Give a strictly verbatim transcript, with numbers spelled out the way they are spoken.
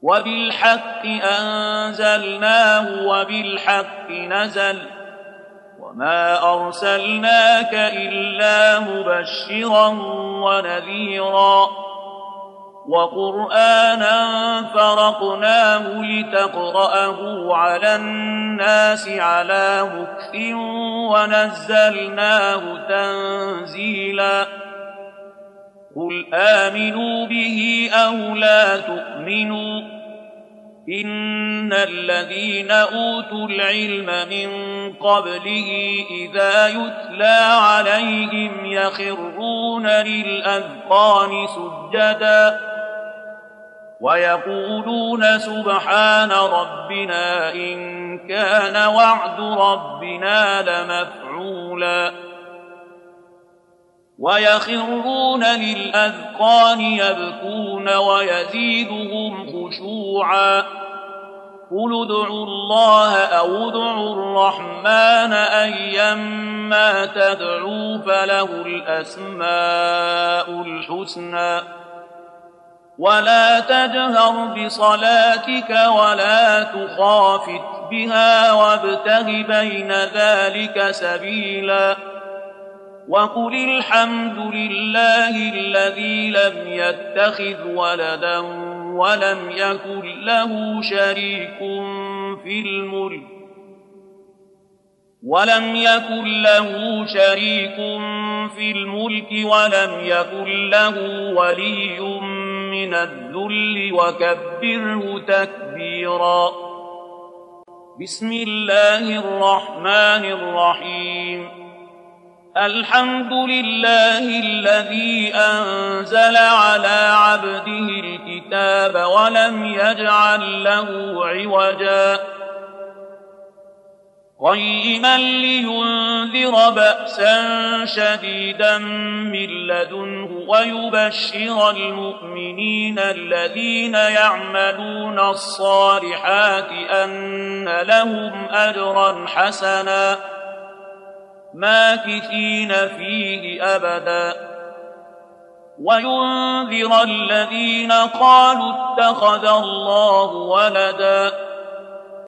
وبالحق أنزلناه وبالحق نزل وما أرسلناك إلا مبشرا ونذيرا وقرآنا فرقناه لتقرأه على الناس على مكث ونزلناه تنزيلا قل آمنوا به أو لا تؤمنوا إن الذين أوتوا العلم من قبله إذا يتلى عليهم يخرون للأذقان سجدا ويقولون سبحان ربنا إن كان وعد ربنا لمفعولا ويخرون للأذقان يبكون ويزيدهم خشوعا قل ادعوا الله أو ادعوا الرحمن أيما تدعوا فله الأسماء الحسنى ولا تجهر بصلاتك ولا تخافت بها وابتغ بين ذلك سبيلا وقل الحمد لله الذي لم يتخذ ولدا ولم يكن له شريك في الملك ولم يكن له شريك في الملك ولم يكن له ولي من الذل وكبره تكبيرا بسم الله الرحمن الرحيم الحمد لله الذي أنزل على عبده الكتاب ولم يجعل له عوجا قيما لينذر بأسا شديدا من لدنه ويبشر المؤمنين الذين يعملون الصالحات أن لهم أجرا حسنا ماكثين فيه أبدا وينذر الذين قالوا اتخذ الله ولدا